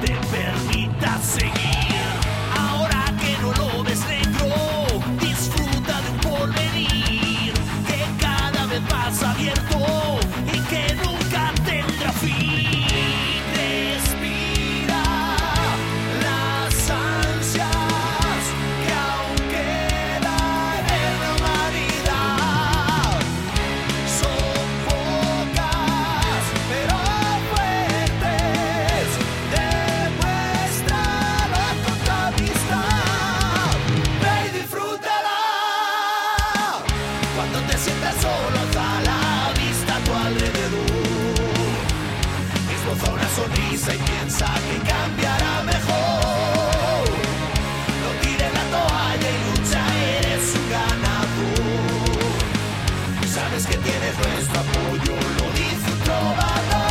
te permita seguir. Ahora que no lo ves negro, disfruta de un porvenir que cada vez más abierto y que nunca tendrá fin. Respira las ansias que aún quedan en la humanidad. Son pocas pero fuertes, demuéstralo con tu amistad. Ve y disfrútala. Cuando te sientas solo, alza la vista a tu alrededor. Esboza una sonrisa y piensa que cambiará mejor. No tires la toalla y lucha, eres un ganador. Sabes que tienes nuestro apoyo, lo dice un trovador.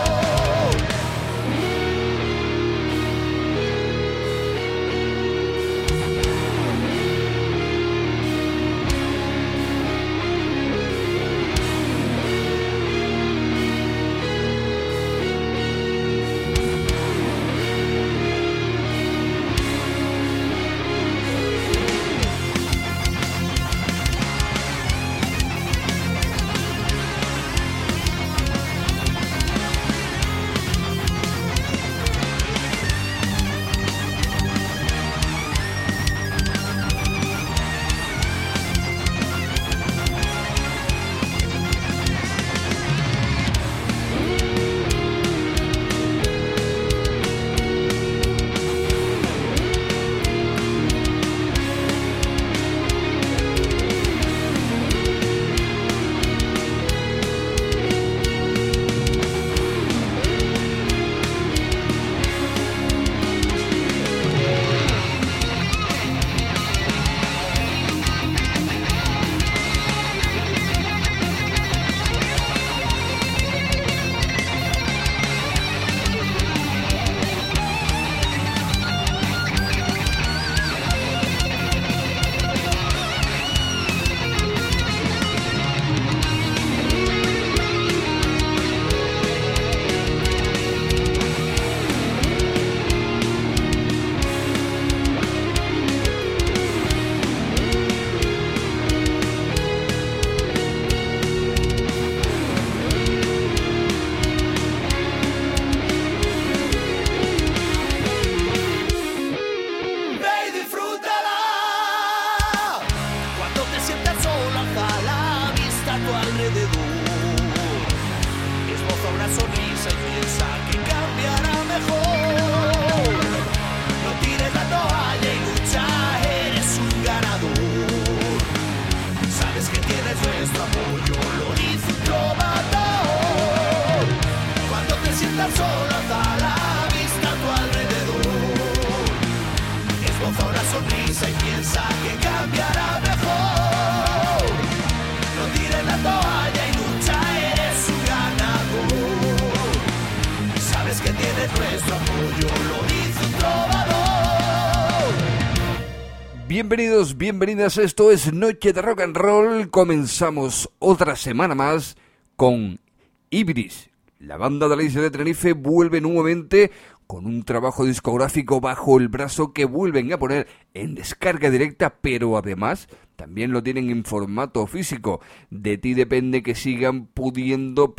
Bienvenidos, bienvenidas, esto es Noche de Rock and Roll. Comenzamos otra semana más con Ibris. La banda de la isla de Tenerife vuelve nuevamente con un trabajo discográfico bajo el brazo que vuelven a poner en descarga directa, pero además también lo tienen en formato físico. De ti depende que sigan pudiendo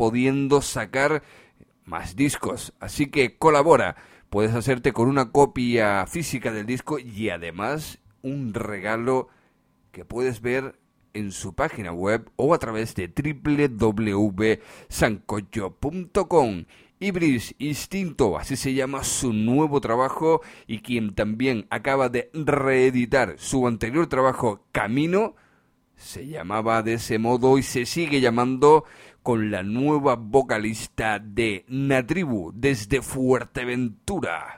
sacar más discos, así que colabora. Puedes hacerte con una copia física del disco y además un regalo que puedes ver en su página web o a través de www.sancocho.com. Ibris Instinto, así se llama su nuevo trabajo, y quien también acaba de reeditar su anterior trabajo, Camino, se llamaba de ese modo y se sigue llamando con la nueva vocalista de Natribu desde Fuerteventura.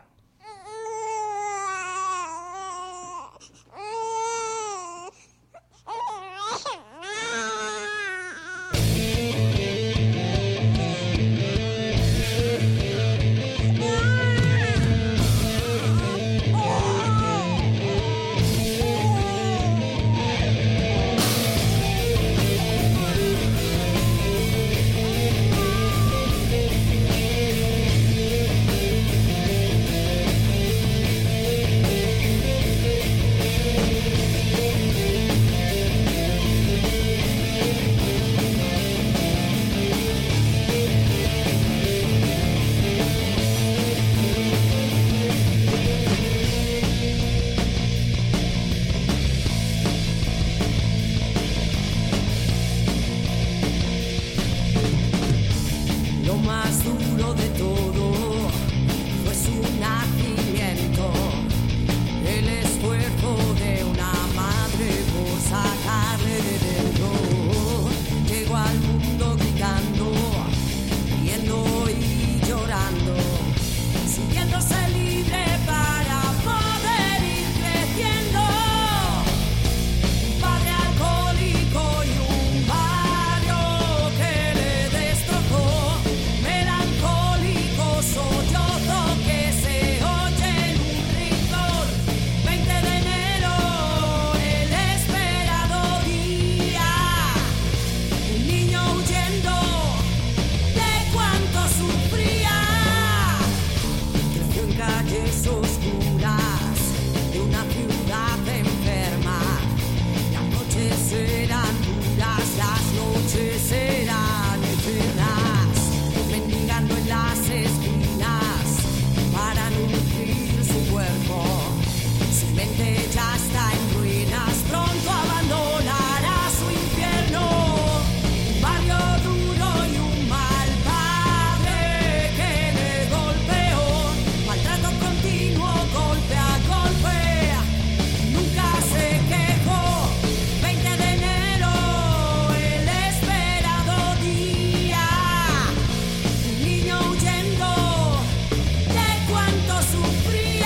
calles oscuras de una ciudad enferma. Las noches serán duras, las noches serán eternas, mendigando en las esquinas para nutrir su cuerpo. Su mente ya está en ruinas, pronto abandonará su infierno. Un barrio duro y un mal padre que le golpeó. Maltrato continuo, golpe a golpe, nunca se quejó. 20 de enero, el esperado día. Un niño huyendo de cuánto sufría.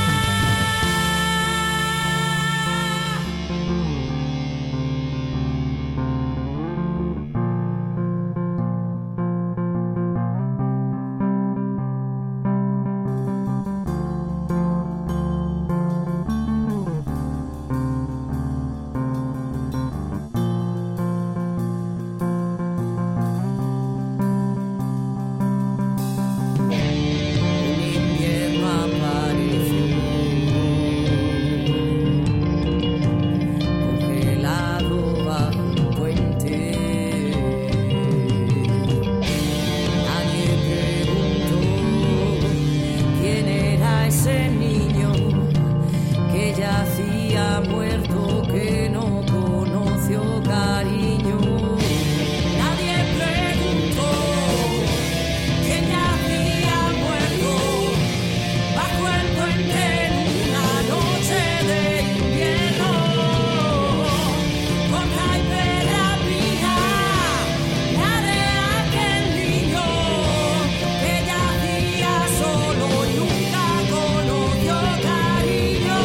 Un invierno apareció, congelado bajo un puente. Nadie preguntó quién era ese niño que yacía muerto, que no conoció cariño. Nadie preguntó quién yacía muerto bajo el puente en una noche de invierno. Con hiperrapida, la de aquel niño que yacía solo y nunca conoció cariño.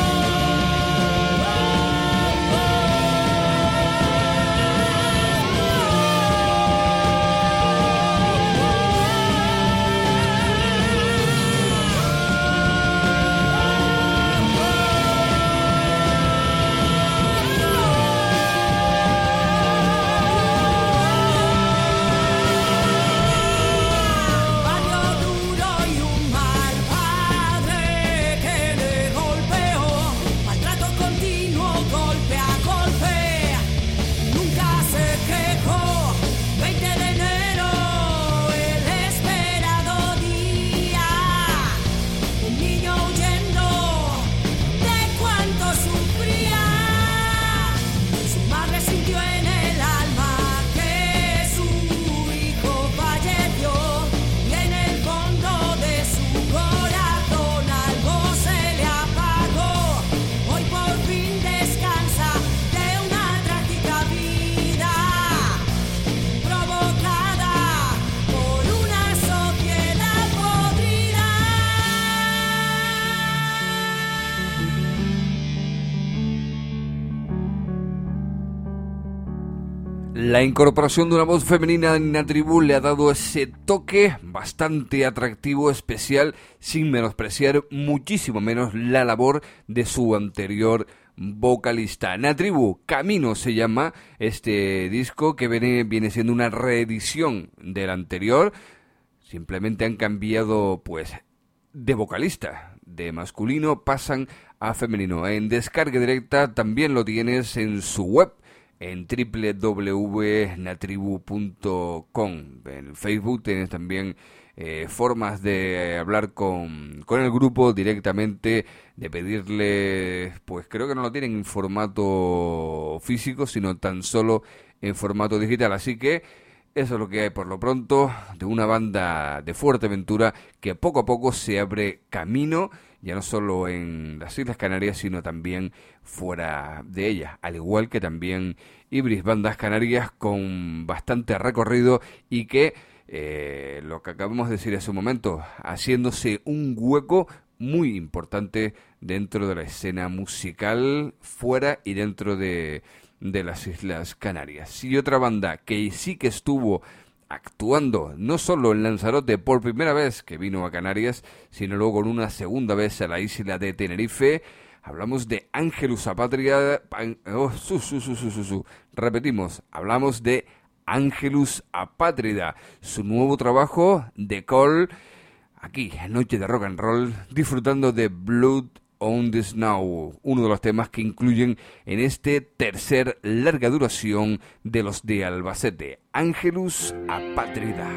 Barrio duro y un mal padre que le golpeó. Maltrato continuo, golpe a golpe, nunca se quejó. 20 de enero, el esperado día. Un niño huyendo de cuánto sufría. Su madre sintió en el alma que su hijo falleció, y en el fondo de su corazón algo se le apagó. Hoy por fin descansa de una trágica vida provocada por una sociedad podrida. La incorporación de una voz femenina en la tribu le ha dado ese toque bastante atractivo, especial, sin menospreciar muchísimo menos la labor de su anterior vocalista. Natribu, Camino se llama este disco, que viene siendo una reedición del anterior. Simplemente han cambiado, pues, de vocalista. De masculino pasan a femenino. En descarga directa también lo tienes en su web, en www.natribu.com. En Facebook tienes también formas de hablar con el grupo directamente, de pedirle, pues creo que no lo tienen en formato físico, sino tan solo en formato digital. Así que eso es lo que hay por lo pronto de una banda de Fuerteventura que poco a poco se abre camino, ya no solo en las Islas Canarias, sino también fuera de ellas, al igual que también Ibris, bandas canarias con bastante recorrido y que, lo que acabamos de decir hace un momento, haciéndose un hueco muy importante dentro de la escena musical fuera y dentro de las Islas Canarias. Y otra banda que sí que estuvo actuando no solo en Lanzarote por primera vez que vino a Canarias, sino luego con una segunda vez a la isla de Tenerife. Hablamos de Ángelus Apátrida. Repetimos, hablamos de Ángelus Apátrida. Su nuevo trabajo, The Call, aquí en Noche de Rock and Roll, disfrutando de Blood on the Snow, uno de los temas que incluyen en este tercer larga duración de los de Albacete, Angelus Apátrida.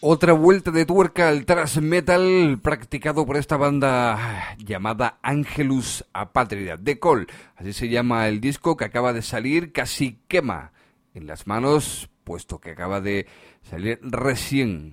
Otra vuelta de tuerca al thrash metal practicado por esta banda llamada Angelus Apátrida. The Call, así se llama el disco que acaba de salir, casi quema en las manos, puesto que acaba de salir recién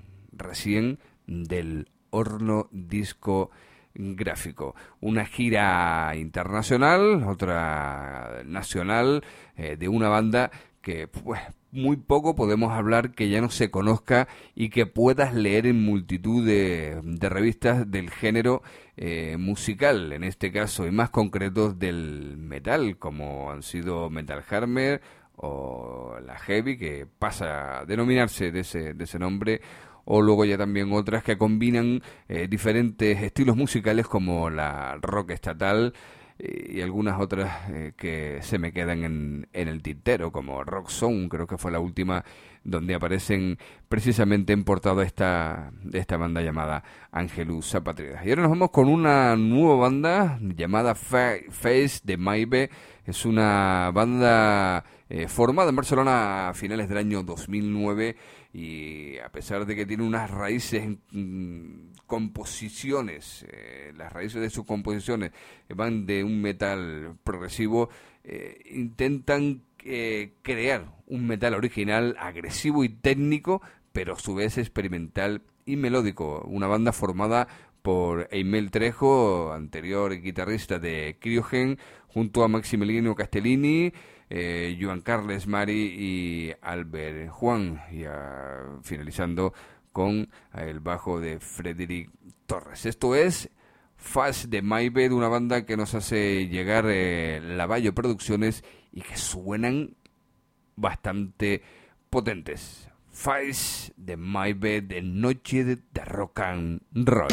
del horno discográfico. Una gira internacional, otra nacional, de una banda que pues muy poco podemos hablar que ya no se conozca y que puedas leer en multitud de revistas del género musical, en este caso, y más concretos del metal, como han sido Metal Hammer o la Heavy, que pasa a denominarse de ese nombre, o luego ya también otras que combinan diferentes estilos musicales como la rock estatal, y algunas otras que se me quedan en el tintero, como Rock Zone, creo que fue la última donde aparecen precisamente en portada de esta banda llamada Angelus Apátrida. Y ahora nos vamos con una nueva banda llamada Face de Maybe. Es una banda formada en Barcelona a finales del año 2009, y a pesar de que tiene unas raíces en composiciones, las raíces de sus composiciones van de un metal progresivo, intentan crear un metal original, agresivo y técnico, pero a su vez experimental y melódico. Una banda formada por Eimel Trejo, anterior guitarrista de Criogen, junto a Maximiliano Castellini, Joan Carles Mari y Albert Juan, y finalizando con el bajo de Frederic Torres. Esto es Fast de Maybe, una banda que nos hace llegar Lavallo Producciones y que suenan bastante potentes. Fast de Maybe, de Noche de Rock and Roll.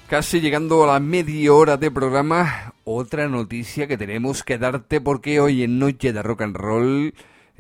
Casi llegando a la media hora de programa, otra noticia que tenemos que darte porque hoy en Noche de Rock and Roll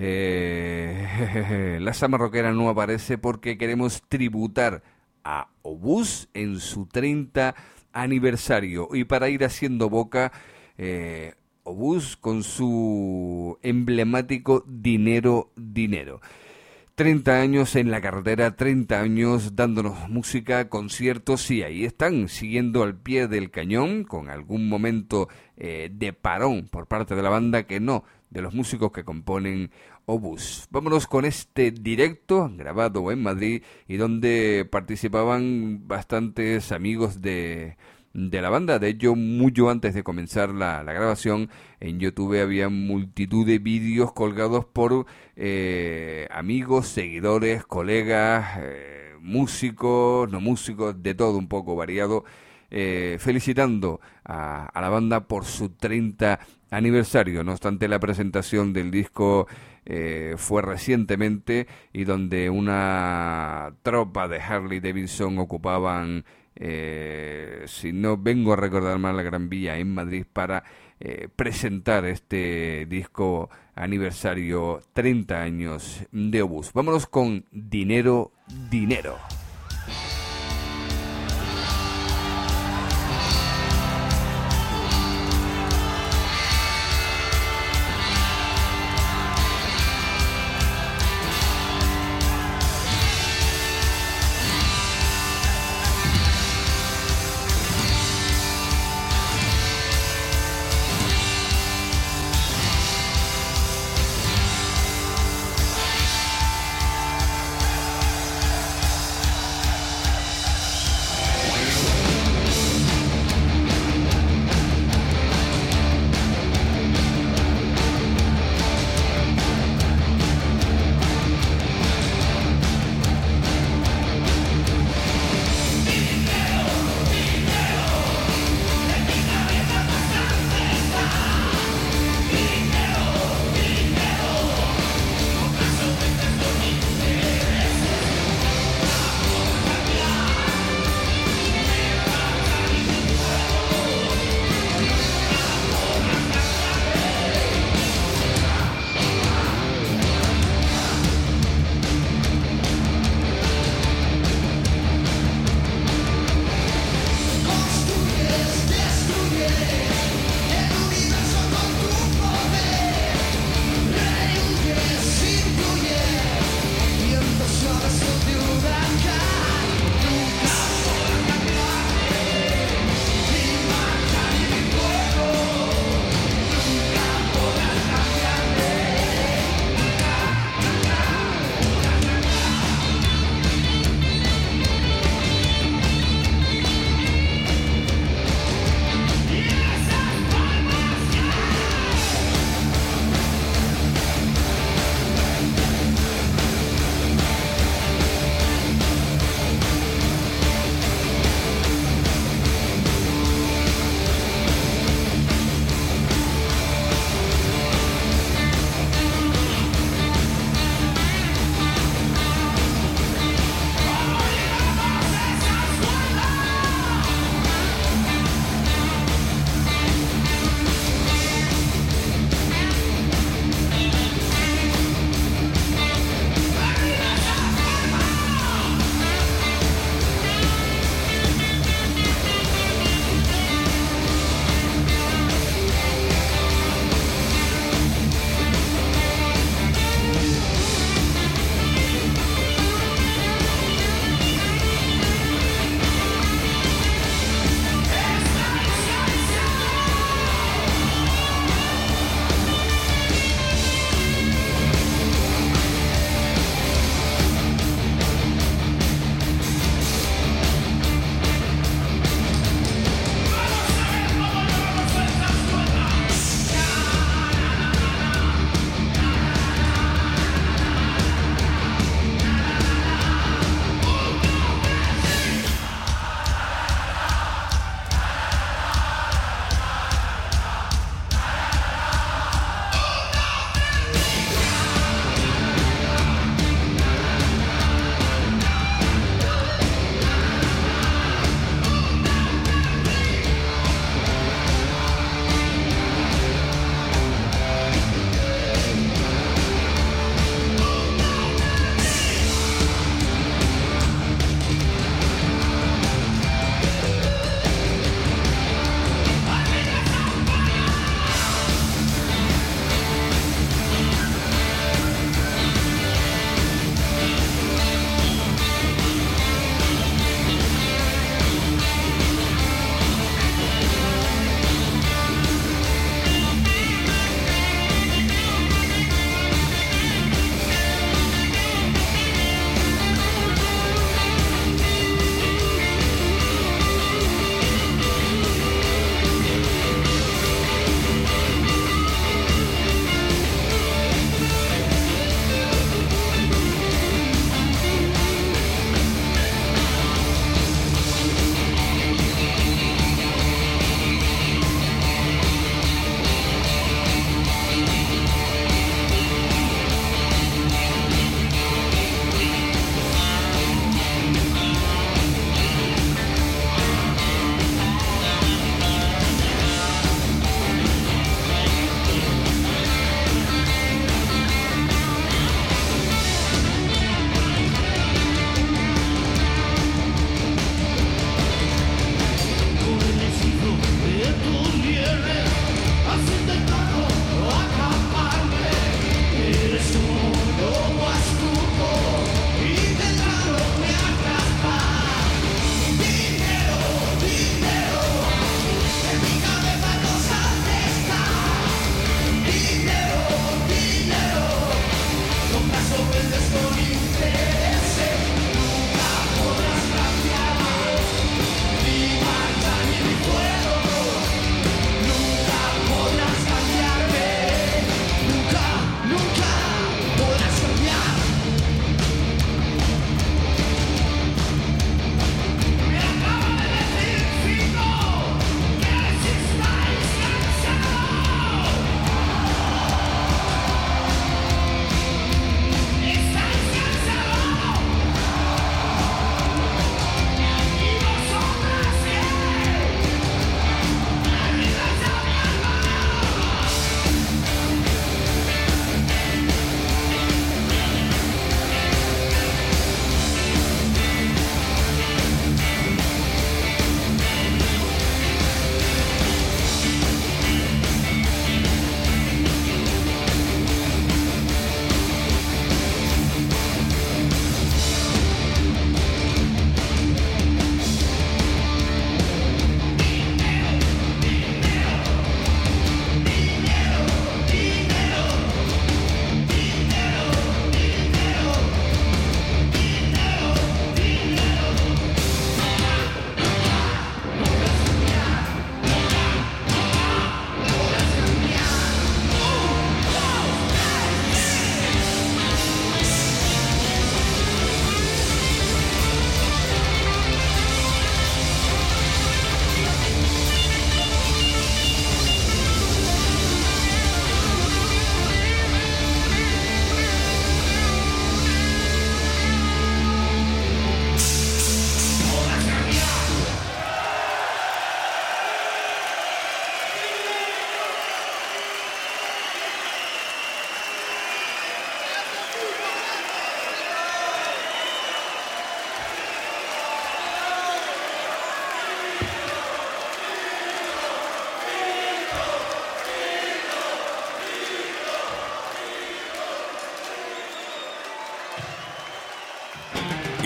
la Sama Rockera no aparece porque queremos tributar a Obús en su 30 aniversario. Y para ir haciendo boca, Obús con su emblemático Dinero, Dinero. 30 años en la carretera, 30 años dándonos música, conciertos, y ahí están, siguiendo al pie del cañón, con algún momento de parón por parte de la banda, que no, de los músicos que componen Obús. Vámonos con este directo, grabado en Madrid, y donde participaban bastantes amigos de la banda. De hecho, mucho antes de comenzar la grabación, en YouTube había multitud de vídeos colgados por amigos, seguidores, colegas, músicos, no músicos, de todo un poco variado, felicitando a la banda por su 30 aniversario. No obstante, la presentación del disco fue recientemente, y donde una tropa de Harley Davidson ocupaban, si no vengo a recordar mal, la Gran Vía en Madrid para presentar este disco aniversario, 30 años de Obús. Vámonos con Dinero, Dinero.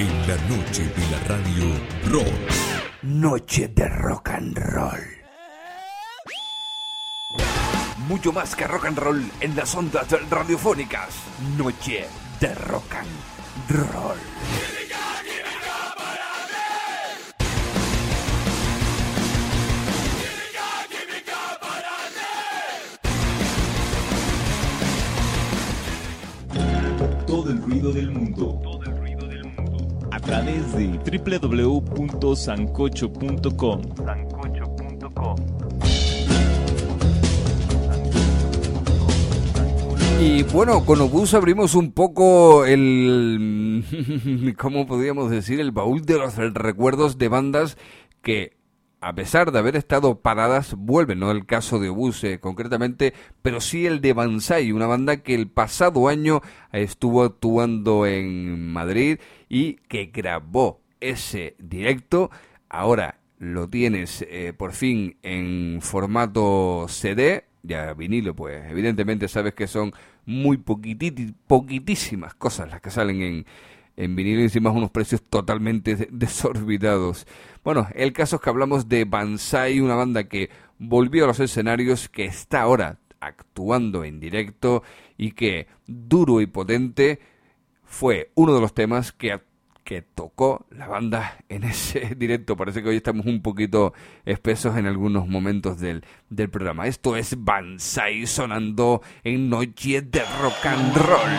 En la noche de la radio rock. Noche de rock and roll. Mucho más que rock and roll en las ondas radiofónicas. Noche de rock and roll. Todo el ruido del mundo. A través de www.sancocho.com. Y bueno, con Obús abrimos un poco el... ¿cómo podríamos decir? El baúl de los recuerdos de bandas que, a pesar de haber estado paradas, vuelven, no el caso de Obús concretamente, pero sí el de Banzai, una banda que el pasado año estuvo actuando en Madrid y que grabó ese directo. Ahora lo tienes por fin en formato CD, ya vinilo, pues evidentemente sabes que son muy poquitísimas cosas las que salen en vinilo y encima unos precios totalmente desorbitados. Bueno, el caso es que hablamos de Banzai, una banda que volvió a los escenarios, que está ahora actuando en directo y que, duro y potente, fue uno de los temas que tocó la banda en ese directo. Parece que hoy estamos un poquito espesos en algunos momentos del programa. Esto es Banzai sonando en Noche de Rock and Roll.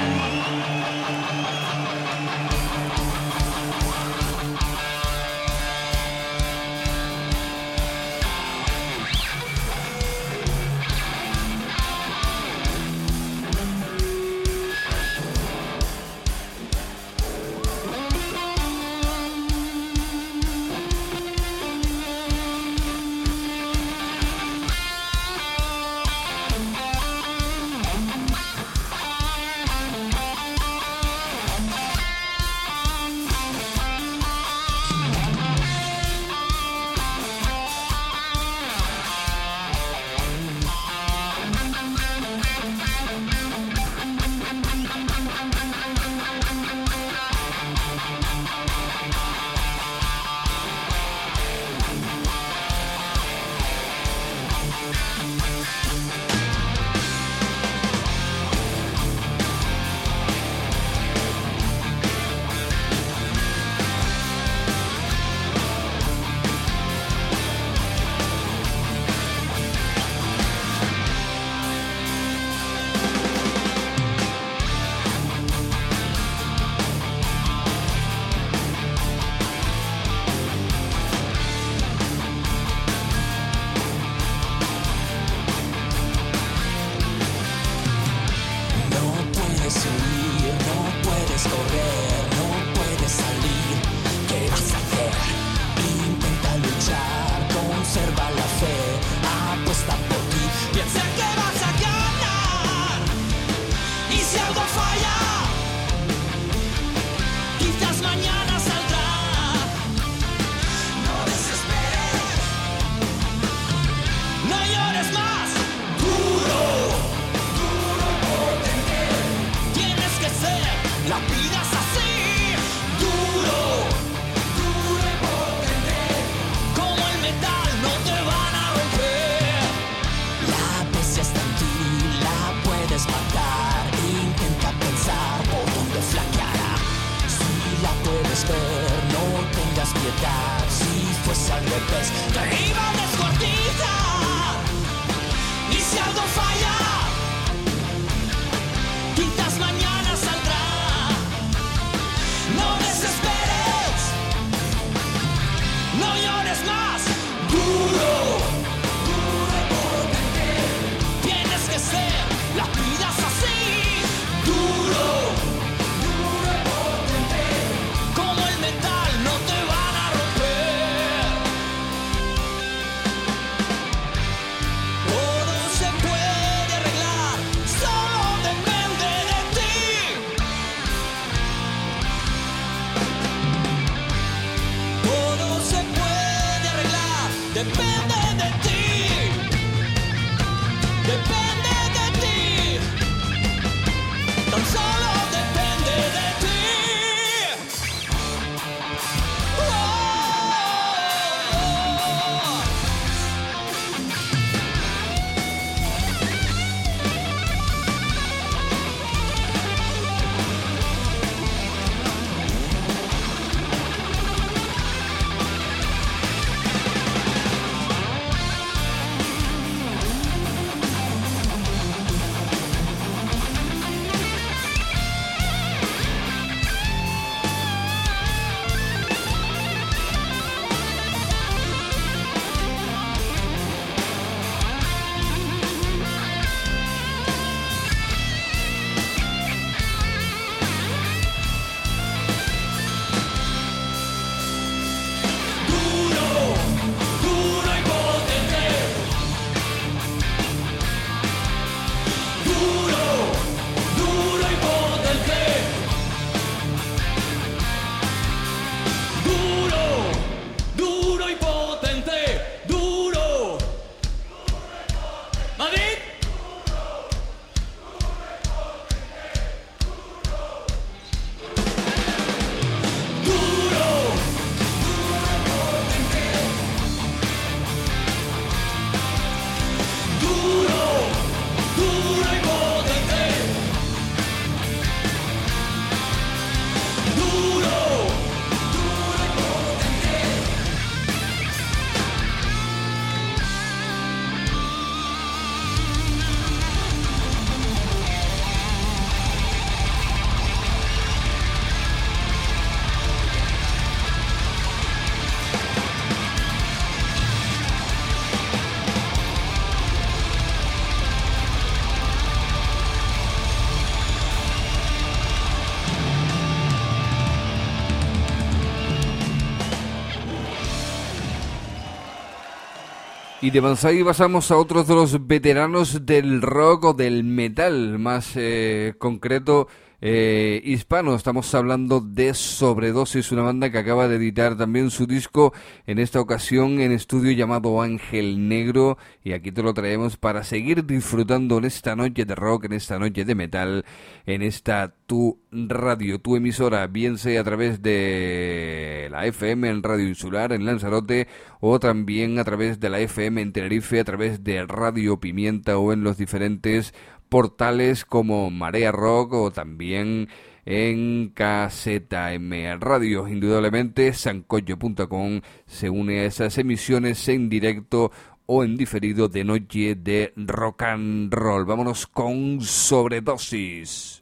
Y de Banzai pasamos a otros de los veteranos del rock o del metal, más concreto hispano. Estamos hablando de Sobredosis, una banda que acaba de editar también su disco, en esta ocasión en estudio, llamado Ángel Negro, y aquí te lo traemos para seguir disfrutando en esta noche de rock, en esta noche de metal, en esta tu radio, tu emisora, bien sea a través de la FM en Radio Insular en Lanzarote, o también a través de la FM en Tenerife, a través de Radio Pimienta, o en los diferentes portales como Marea Rock, o también en KZM Radio. Indudablemente sancoyo.com se une a esas emisiones en directo o en diferido de noche de rock and roll. Vámonos con Sobredosis.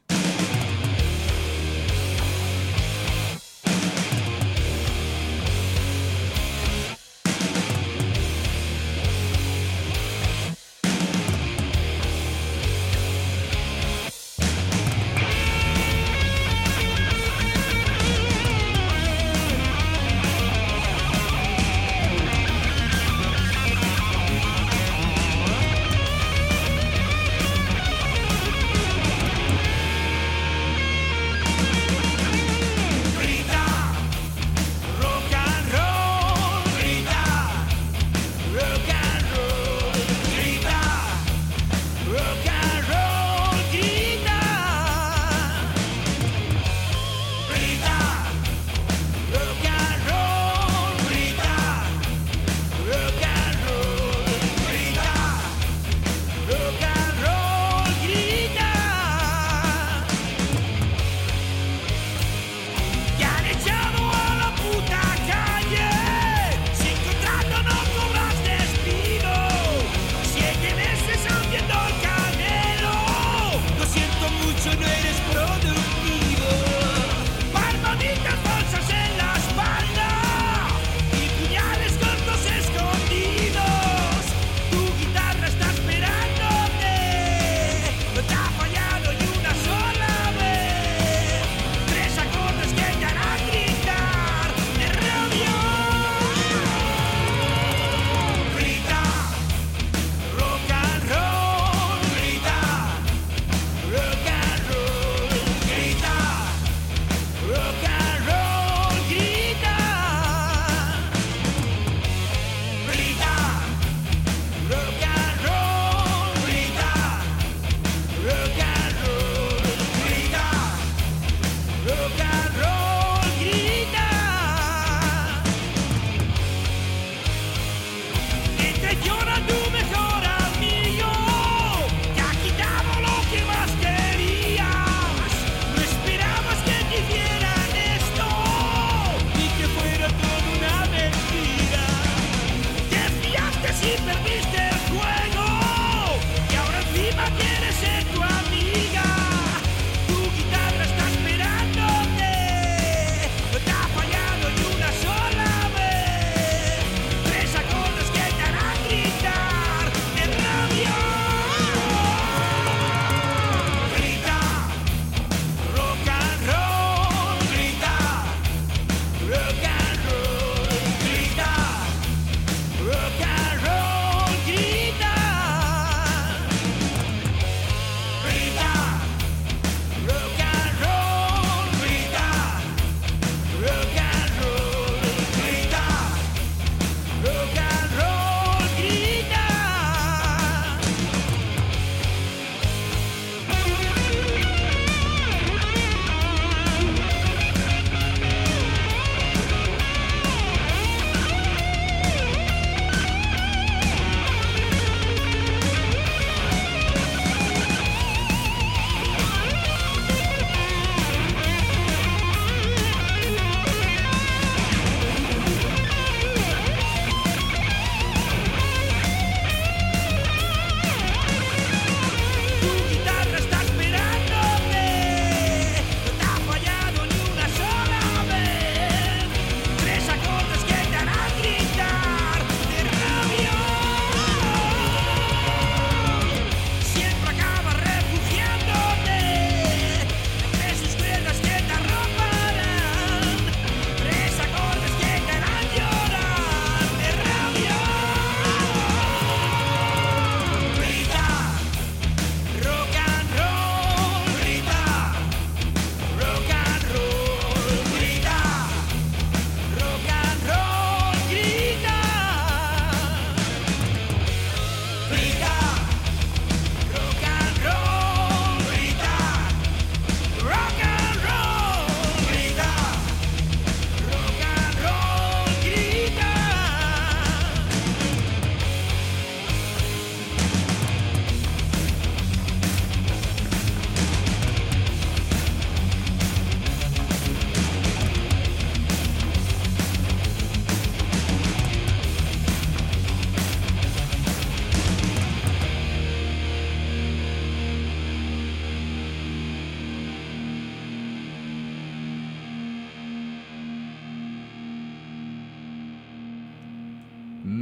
Rock and roll,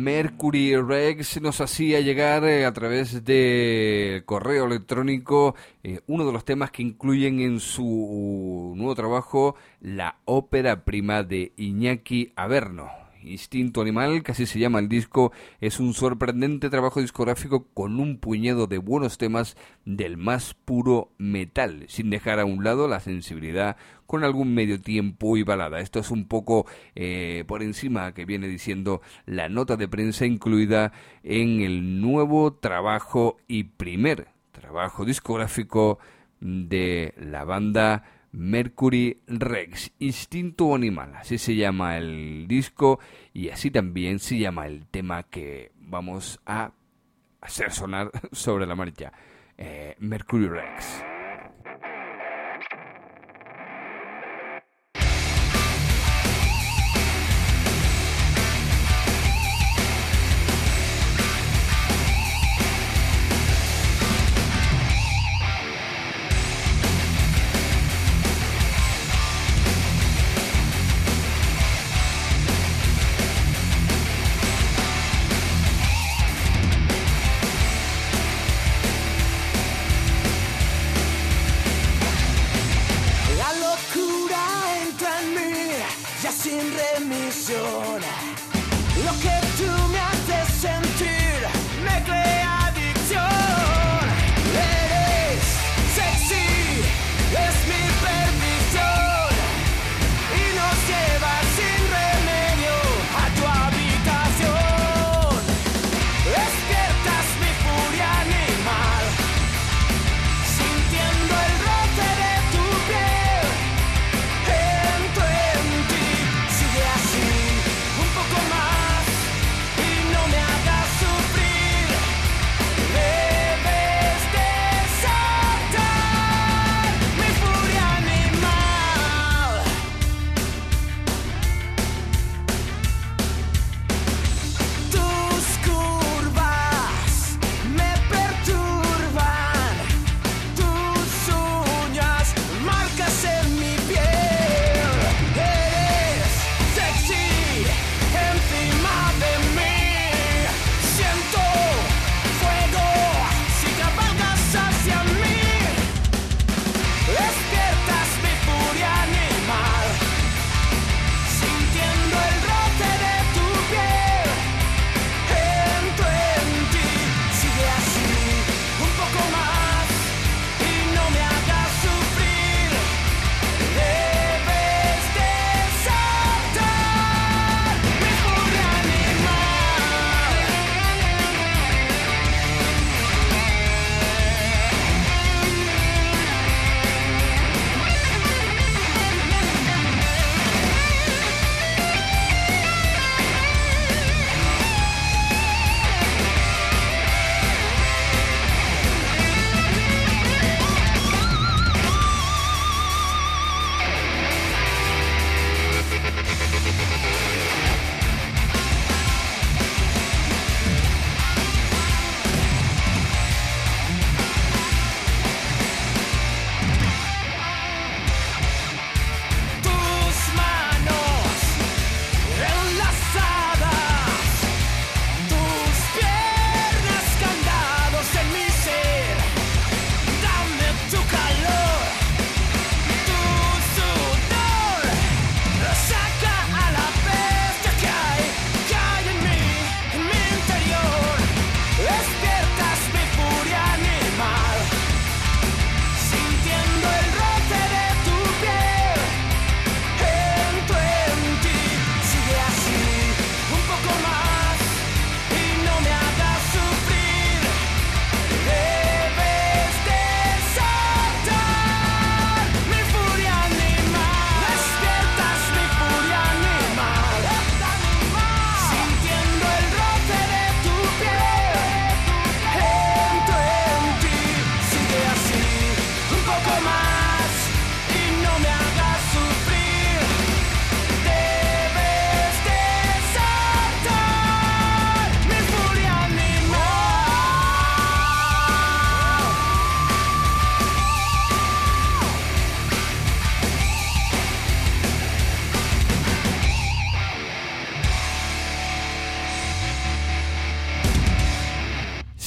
Mercury Rex nos hacía llegar a través de correo electrónico uno de los temas que incluyen en su nuevo trabajo la ópera prima de Iñaki Averno. Instinto Animal, que así se llama el disco, es un sorprendente trabajo discográfico con un puñado de buenos temas del más puro metal, sin dejar a un lado la sensibilidad con algún medio tiempo y balada. Esto es un poco por encima que viene diciendo la nota de prensa incluida en el nuevo trabajo y primer trabajo discográfico de la banda Mercury Rex, Instinto Animal, así se llama el disco y así también se llama el tema que vamos a hacer sonar sobre la marcha, Mercury Rex.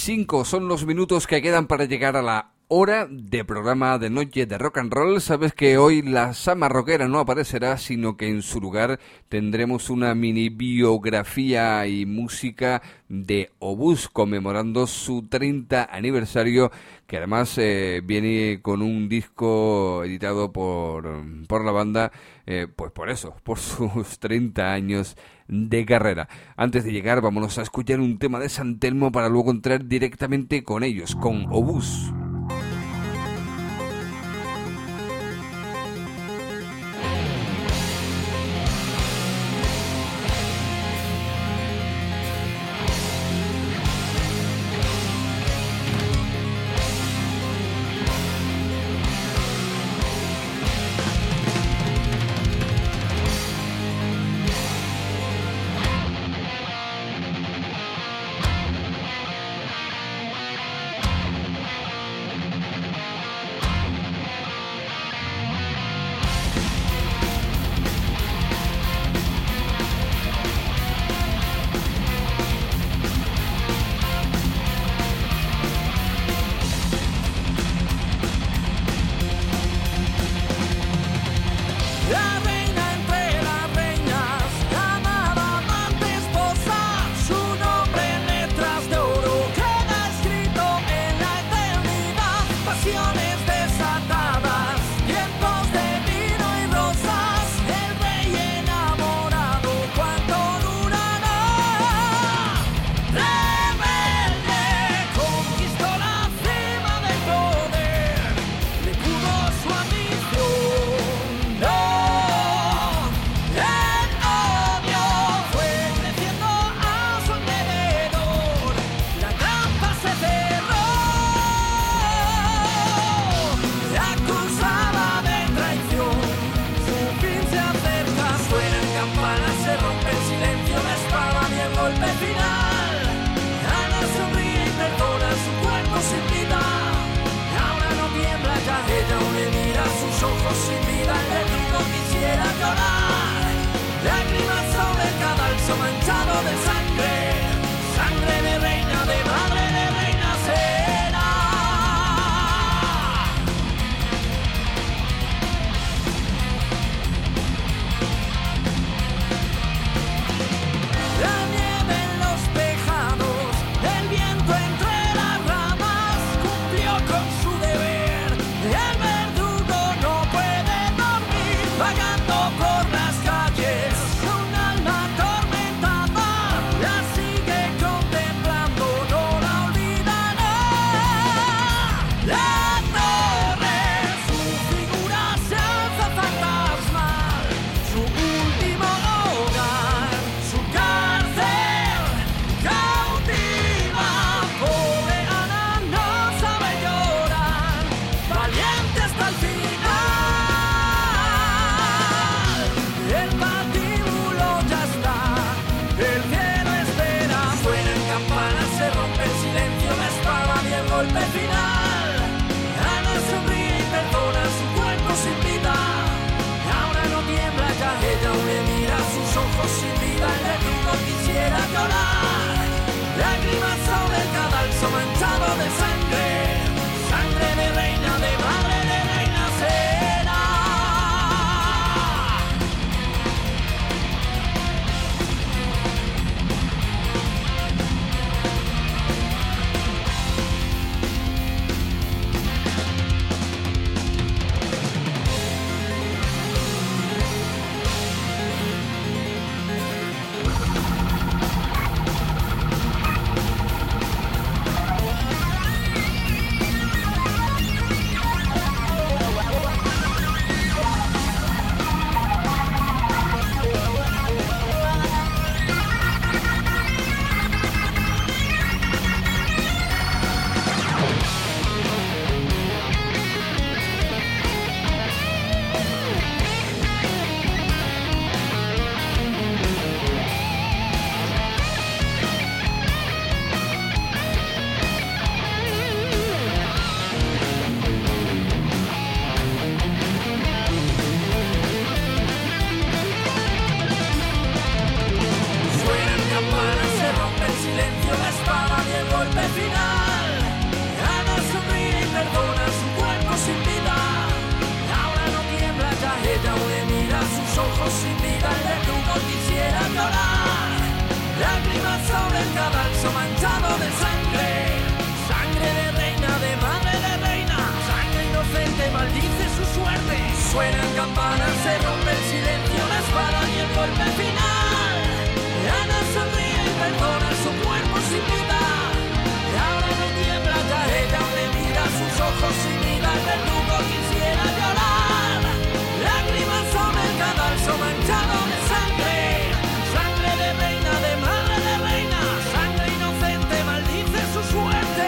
5 son los minutos que quedan para llegar a la hora de programa de Noche de Rock and Roll. Sabes que hoy la Sama Rockera no aparecerá, sino que en su lugar tendremos una mini biografía y música de Obús conmemorando su 30 aniversario, que además viene con un disco editado por la banda, pues por eso, por sus 30 años de carrera. Antes de llegar, vámonos a escuchar un tema de San Telmo para luego entrar directamente con ellos, con Obús. suenan campanas, se rompe el silencio, la espada y el golpe final. Ana sonríe y perdona, su cuerpo sin vida. Y ahora no tiembla, ya ella le mira, sus ojos sin vida, el verdugo quisiera llorar. Lágrimas sobre el cadalso manchado de sangre, sangre de reina, de madre de reina, sangre inocente, maldice su suerte.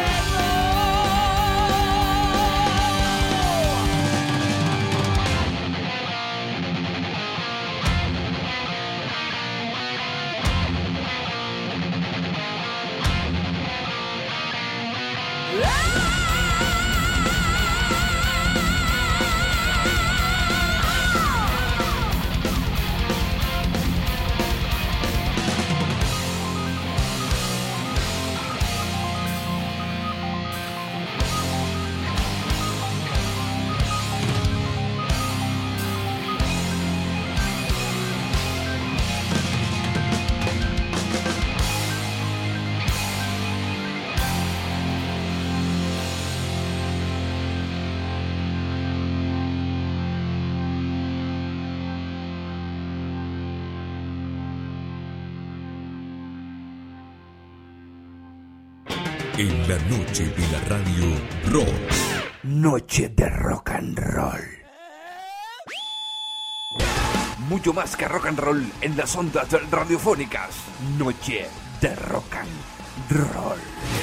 En la noche de la radio rock. Noche de rock and roll. Mucho más que rock and roll en las ondas radiofónicas. Noche de rock and roll.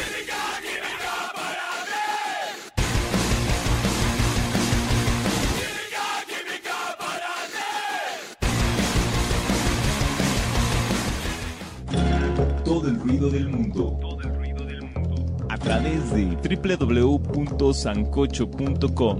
Todo el ruido del mundo. A través de www.sancocho.com.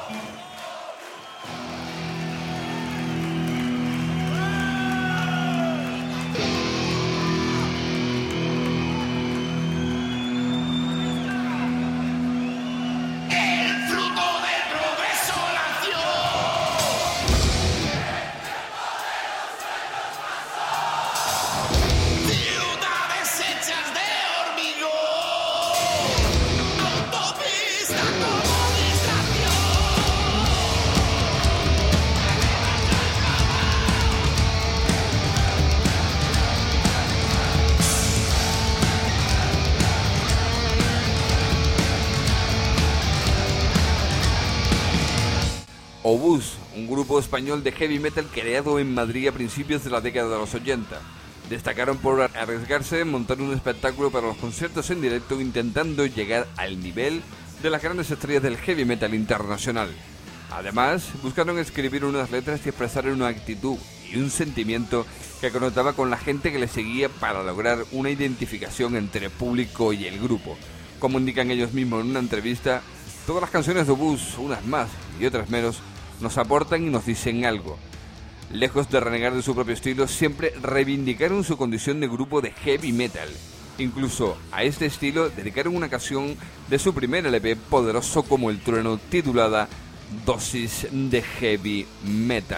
Obús, un grupo español de heavy metal creado en Madrid a principios de la década de los 80. Destacaron por arriesgarse en montar un espectáculo para los conciertos en directo, intentando llegar al nivel de las grandes estrellas del heavy metal internacional. Además, buscaron escribir unas letras y expresar una actitud y un sentimiento que conectaba con la gente que les seguía para lograr una identificación entre el público y el grupo. Como indican ellos mismos en una entrevista, todas las canciones de Obús, unas más y otras menos, nos aportan y nos dicen algo. Lejos de renegar de su propio estilo, siempre reivindicaron su condición de grupo de heavy metal. Incluso a este estilo dedicaron una canción de su primer LP, poderoso como el trueno, titulada Dosis de Heavy Metal.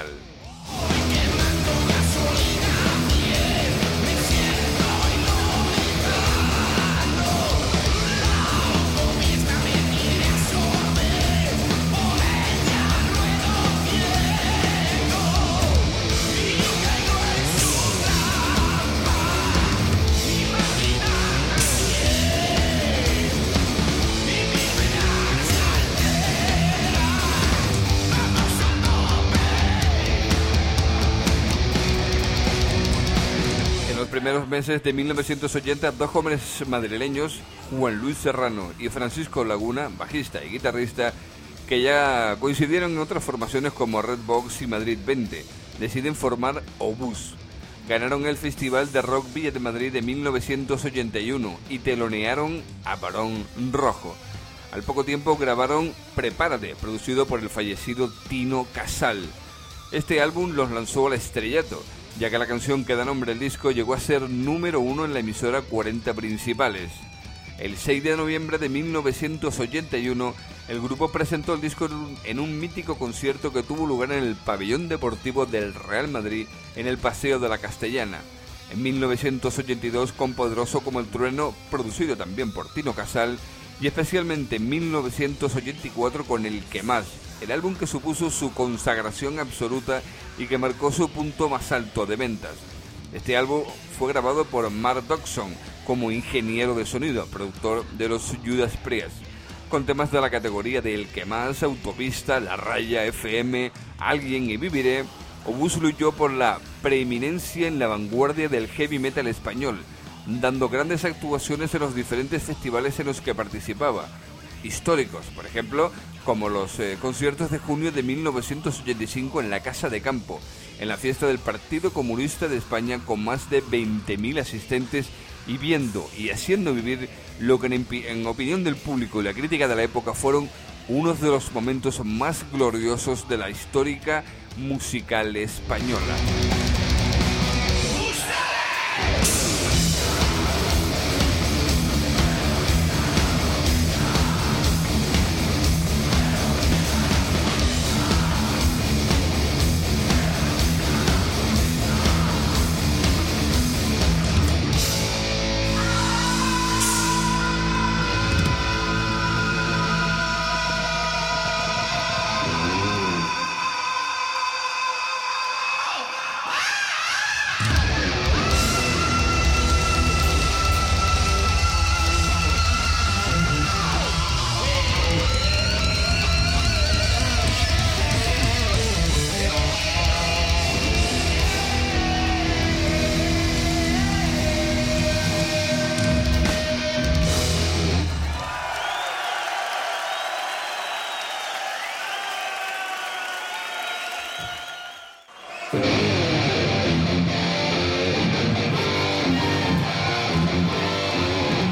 En los primeros meses de 1980, dos jóvenes madrileños, Juan Luis Serrano y Francisco Laguna, bajista y guitarrista, que ya coincidieron en otras formaciones como Redbox y Madrid 20, deciden formar Obús. Ganaron el Festival de Rock Villa de Madrid de 1981 y telonearon a Barón Rojo. Al poco tiempo grabaron Prepárate, producido por el fallecido Tino Casal. Este álbum los lanzó al estrellato, ya que la canción que da nombre al disco llegó a ser número 1 en la emisora 40 principales. El 6 de noviembre de 1981, el grupo presentó el disco en un mítico concierto que tuvo lugar en el pabellón deportivo del Real Madrid, en el Paseo de la Castellana. En 1982, con Poderoso como el trueno, producido también por Tino Casal, y especialmente en 1984 con El que más, el álbum que supuso su consagración absoluta y que marcó su punto más alto de ventas. Este álbum fue grabado por Mark Dodson como ingeniero de sonido, productor de los Judas Priest, con temas de la categoría de El que más, Autopista, La Raya, FM, Alguien y Viviré. Obús luchó por la preeminencia en la vanguardia del heavy metal español, dando grandes actuaciones en los diferentes festivales en los que participaba, históricos, por ejemplo, como los conciertos de junio de 1985 en la Casa de Campo, en la fiesta del Partido Comunista de España, con más de 20.000 asistentes, y viendo y haciendo vivir lo que en opinión del público y la crítica de la época fueron unos de los momentos más gloriosos de la histórica musical española.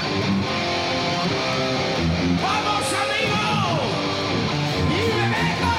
¡Vamos, amigo! ¡Y me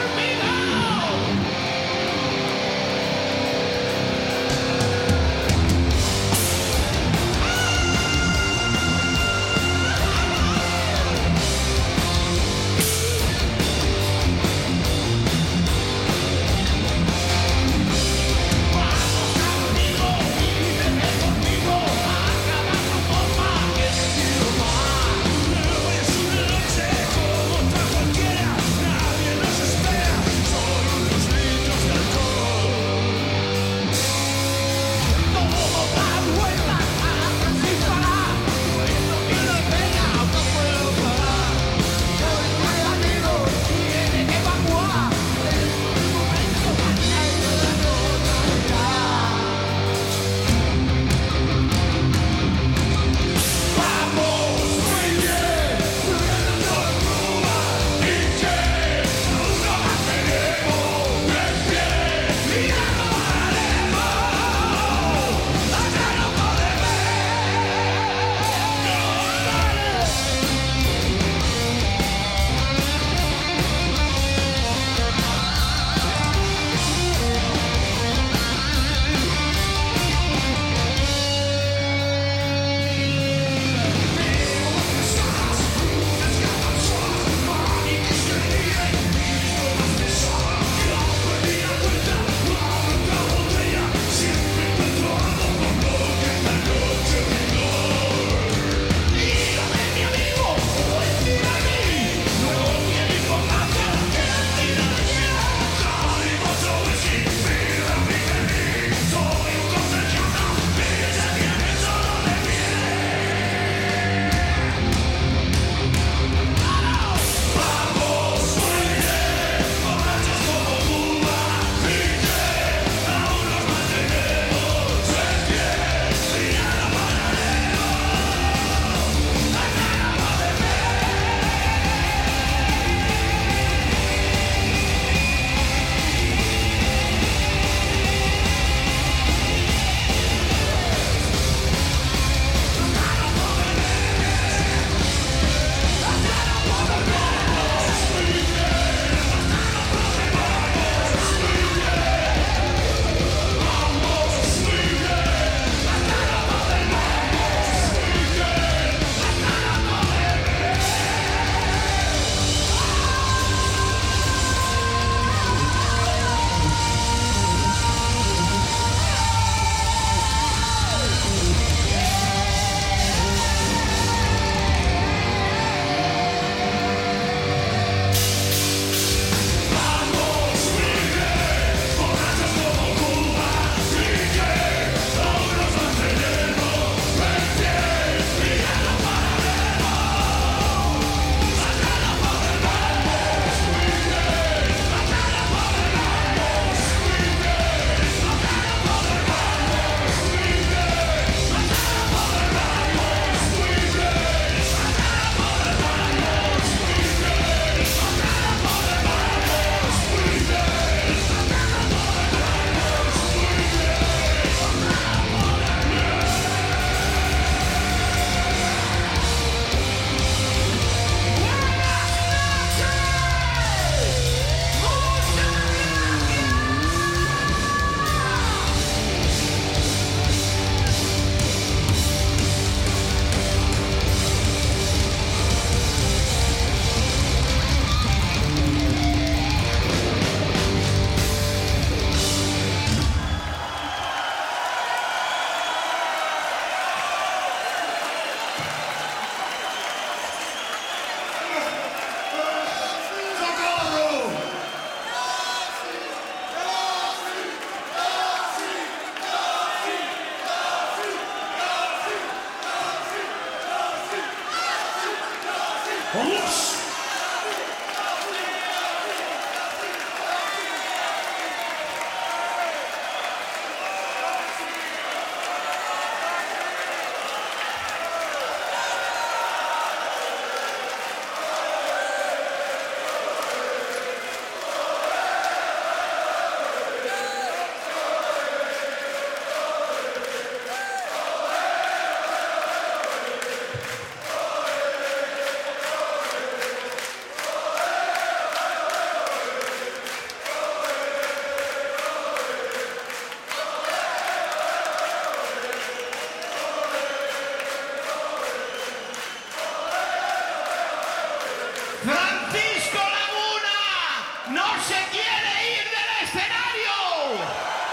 no se quiere ir del escenario.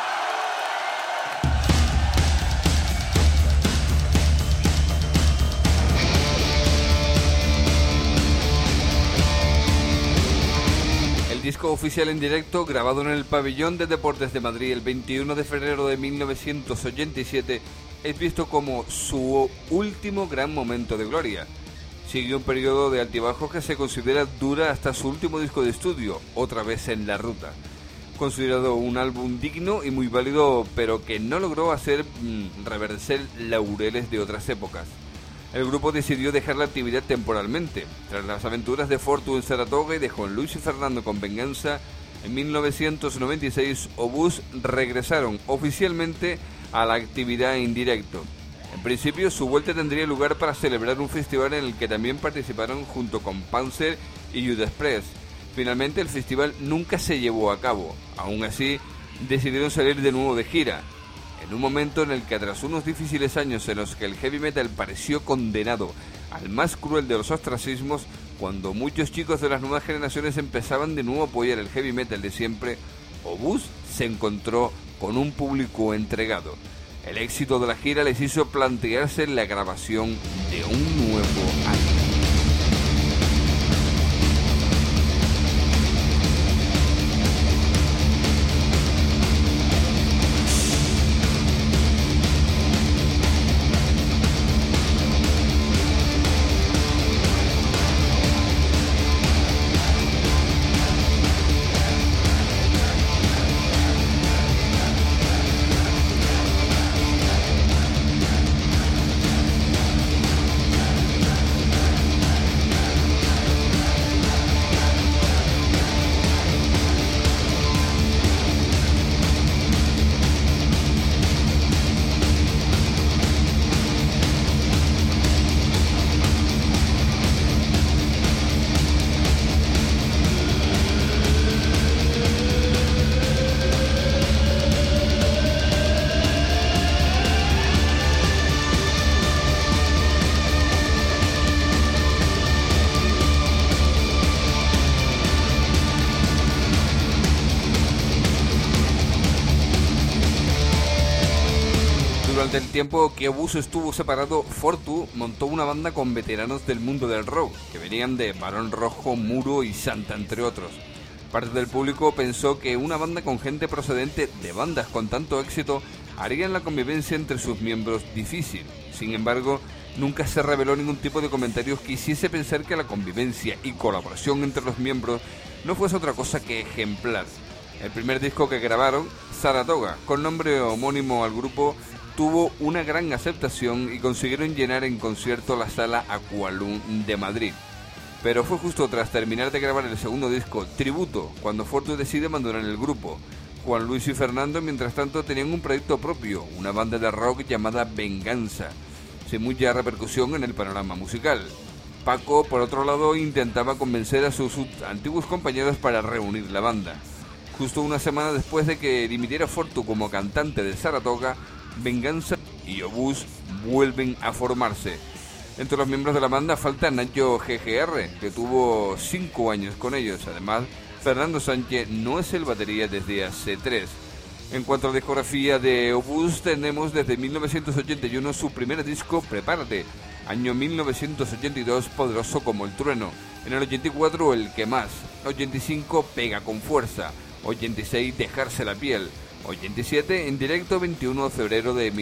El disco oficial en directo, grabado en el Pabellón de Deportes de Madrid el 21 de febrero de 1987, es visto como su último gran momento de gloria. Sigue un periodo de altibajos que se considera dura hasta su último disco de estudio, Otra vez en la ruta. Considerado un álbum digno y muy válido, pero que no logró hacer reverdecer laureles de otras épocas. El grupo decidió dejar la actividad temporalmente. Tras las aventuras de Fortu en Saratoga y de Juan Luis y Fernando con Venganza, en 1996 Obús regresaron oficialmente a la actividad en directo. En principio, su vuelta tendría lugar para celebrar un festival en el que también participaron junto con Panzer y Judas Priest. Finalmente, el festival nunca se llevó a cabo. Aún así, decidieron salir de nuevo de gira. En un momento en el que tras unos difíciles años en los que el heavy metal pareció condenado al más cruel de los ostracismos, cuando muchos chicos de las nuevas generaciones empezaban de nuevo a apoyar el heavy metal de siempre, Obús se encontró con un público entregado. El éxito de la gira les hizo plantearse la grabación de un nuevo álbum. Durante el tiempo que Obús estuvo separado, Fortu montó una banda con veteranos del mundo del rock, que venían de Barón Rojo, Muro y Santa, entre otros. Parte del público pensó que una banda con gente procedente de bandas con tanto éxito harían la convivencia entre sus miembros difícil. Sin embargo, nunca se reveló ningún tipo de comentarios que hiciese pensar que la convivencia y colaboración entre los miembros no fuese otra cosa que ejemplar. El primer disco que grabaron, Saratoga, con nombre homónimo al grupo, tuvo una gran aceptación y consiguieron llenar en concierto la sala Aqualung de Madrid. Pero fue justo tras terminar de grabar el segundo disco, Tributo, cuando Fortu decide abandonar el grupo. Juan Luis y Fernando, mientras tanto, tenían un proyecto propio, una banda de rock llamada Venganza, sin mucha repercusión en el panorama musical. Paco, por otro lado, intentaba convencer a sus antiguos compañeros para reunir la banda. Justo una semana después de que dimitiera Fortu como cantante de Saratoga, Venganza y Obús vuelven a formarse. Entre los miembros de la banda falta Nacho GGR, que tuvo 5 años con ellos. Además, Fernando Sánchez no es el batería desde hace 3. En cuanto a la discografía de Obús, tenemos desde 1981 su primer disco, Prepárate. Año 1982, Poderoso como el trueno. En el 84, El que más. 85, Pega con fuerza. 86, Dejarse la piel. 87, en directo 21 de febrero de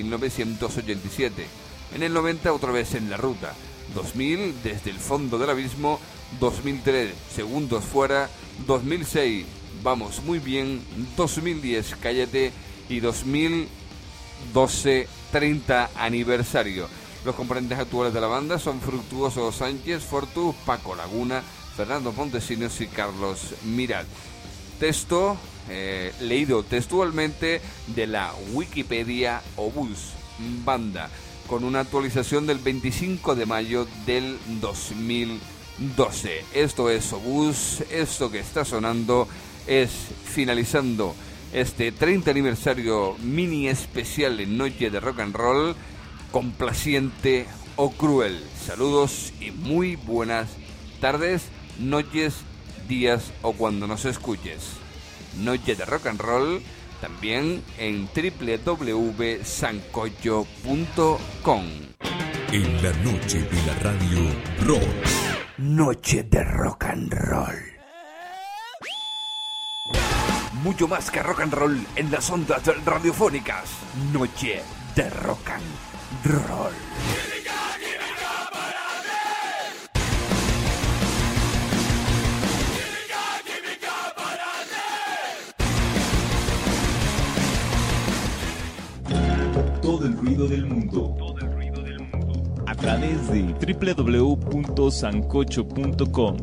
1987. En el 90, Otra vez en la ruta. 2000, Desde el fondo del abismo. 2003, Segundos fuera. 2006, Vamos muy bien. 2010, Cállate. Y 2012, 30 aniversario. Los componentes actuales de la banda son Fructuoso Sánchez, Fortu, Paco Laguna, Fernando Montesinos y Carlos Mirat. Texto leído textualmente de la Wikipedia Obús Banda, con una actualización del 25 de mayo del 2012. Esto es Obús, esto que está sonando es finalizando este 30 aniversario mini especial en Noche de Rock and Roll, complaciente o cruel. Saludos y muy buenas tardes, noches, días o cuando nos escuches. Noche de Rock and Roll también en www.sancocho.com. En la noche de la radio rock. Noche de Rock and Roll. Mucho más que rock and roll en las ondas radiofónicas. Noche de Rock and Roll. Todo el ruido del mundo. A través de www.sancocho.com.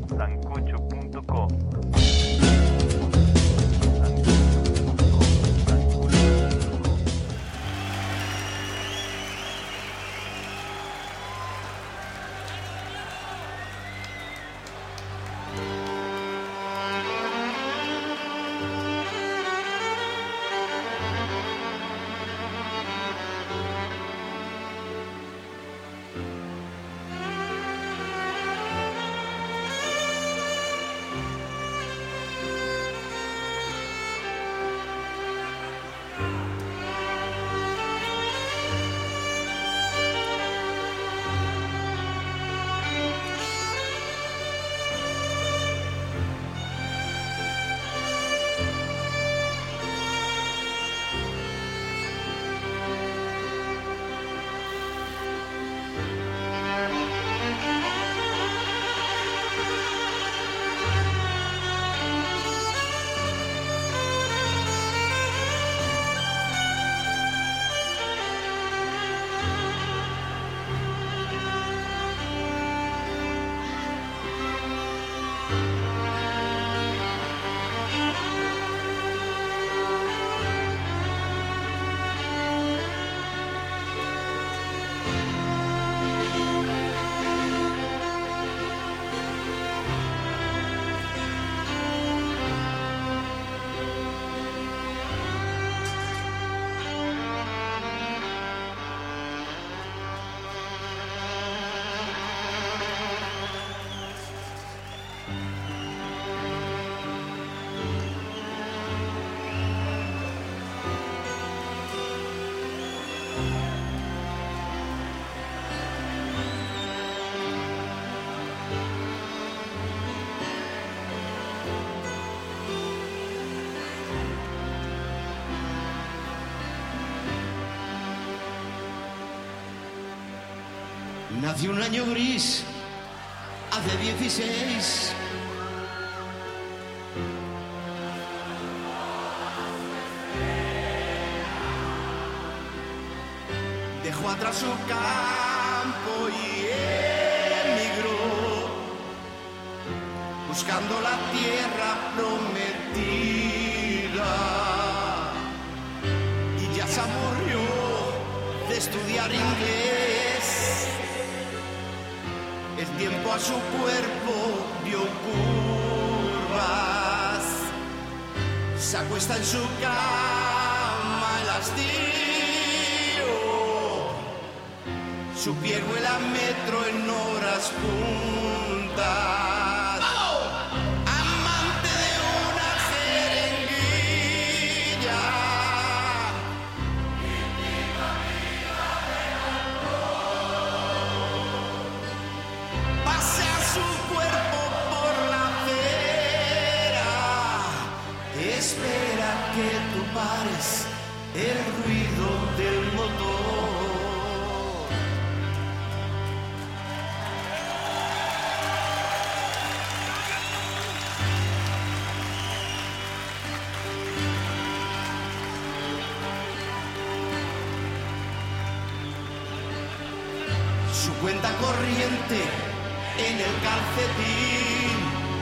Nació un año gris, hace 16. Dejó atrás su campo y emigró, buscando la tierra prometida. Y ya se aburrió de estudiar inglés. El tiempo a su cuerpo dio curvas. Se acuesta en su cama el hastío. Su piel huele a metro en horas puntas. Amante de una jeringuilla. Pasea su cuerpo por la acera. Espera que tú pares el ruido del motor. Su cuenta corriente en el calcetín,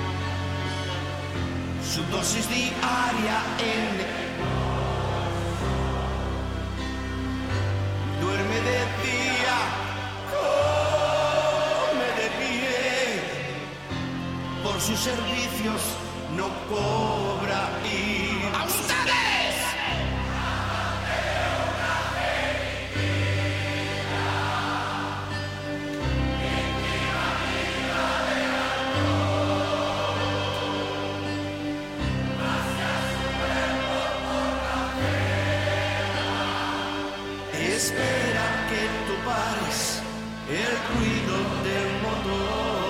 su dosis diaria en... Duerme de día, come de pie, por sus servicios no cobra y... ¡A ustedes! el ruido del motor.